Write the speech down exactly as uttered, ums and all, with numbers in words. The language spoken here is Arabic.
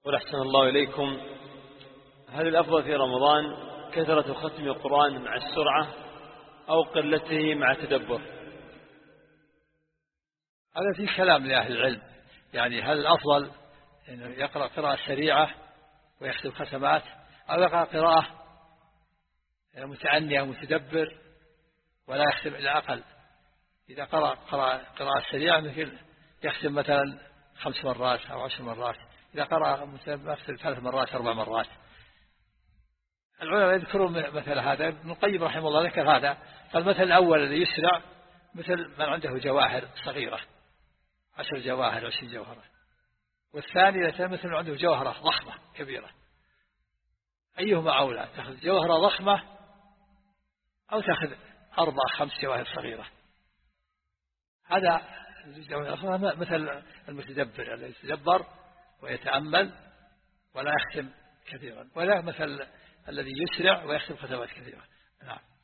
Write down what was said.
يقول أحسن الله إليكم، هل الأفضل في رمضان كثرة ختم القرآن مع السرعة أو قلته مع التدبر؟ هذا في كلام لأهل العلم، يعني هل الأفضل أنه يقرأ قراءة سريعة ويختم ختمات أو يقرأ قراءة متعنية متدبر ولا يختم إلا أقل؟ إذا قرأ قراءة سريعة مثل يختم مثلا خمس مرات أو عشر مرات، إذا قرأ مثل ثلاث مرات أربع مرات. العلماء يذكرون مثل هذا، ابن القيم رحمه الله ذكر هذا، فالمثل الأول الذي يسرع مثل من عنده جواهر صغيرة عشر جواهر عشرين جوهرة، والثاني مثل من عنده جوهرة ضخمة كبيرة، أيهما أولى، تأخذ جوهرة ضخمة أو تأخذ أربع خمس جواهر صغيرة؟ هذا مثل المتدبر الذي يتدبر ويتأمل ولا يختم كثيرا، ولا مثل الذي يسرع ويختم ختمات كثيرة. نعم.